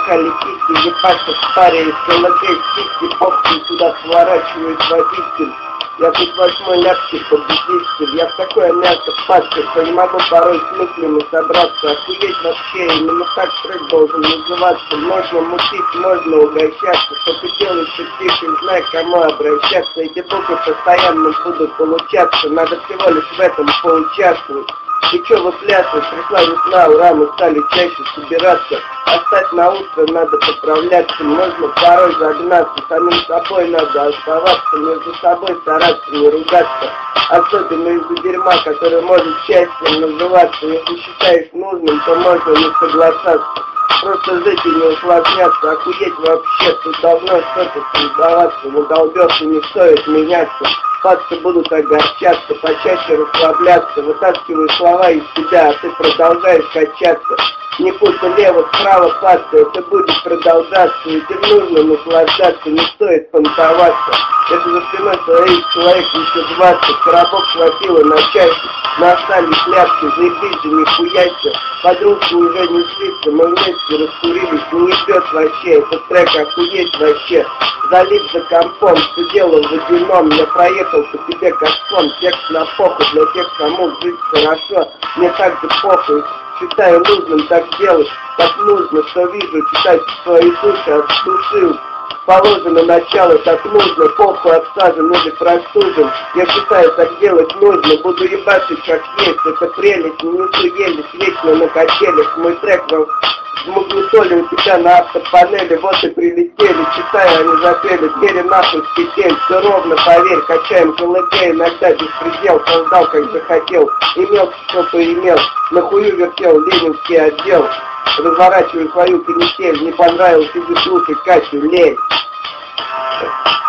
замахали кисти, ебаться в паре из КЛГ, кисти, попки туда сворачивают водитель. Я тут восьмой ляпчик победитель, я в такое мясо пастырь, что не могу порой с мыслями собраться. Охуеть вообще, именно так трек должен называться. Можно мутить, можно угощаться, что ты делаешь, ты тихо, не знаю, к кому обращаться. Эти буквы постоянно будут получаться, надо всего лишь в этом поучаствовать. И чё выплясывать, пришла весна, ура, мы стали чаще собираться. Оставь на утро, надо поправляться, можно порой загнаться. Самим собой надо оставаться, между собой стараться, не ругаться. Особенно из-за дерьма, которое может счастьем называться. Если считаешь нужным, то можно не соглашаться. Просто жить и не усложняться, охуеть вообще, тут давно что-то создаваться, но долбёшь и не стоит меняться. Пацы будут огорчаться, почаще расслабляться, вытаскиваю слова из себя, а ты продолжаешь качаться. Не путай лево-справа пацы, это будет продолжаться, этим нужно наслаждаться, не стоит понтоваться. Это за спиной своих человек еще 20, коробок хватило на чайку, на остались ляпки, заебись же, не хуяйся. Подружки уже не слиться, мы вместе раскурились, не ебет вообще, этот трек охуеть вообще. Залив за компом, что делал водяном, я проехал по тебе как сон, текст на похуй, для тех, кому жить хорошо, мне так же похуй. Считаю нужным так делать, как нужно, что вижу, читать свои души от души. Положено начало, так нужно, похуй обсажен или простужен. Я считаю, так делать нужно, буду ебашить как есть, это прелесть, не несу елись вечно на качелях. Мой трек вам магнитоле у тебя на автопанели, вот и прилетели, читаю, они запели, двери нахуй с петель, все ровно, поверь, качаем КЛГ, иногда беспредел, создал как захотел, имел что-то имел, нахую вертел ленинский отдел, разворачиваю свою канитель, не понравилось, иди слушай Катю, лень.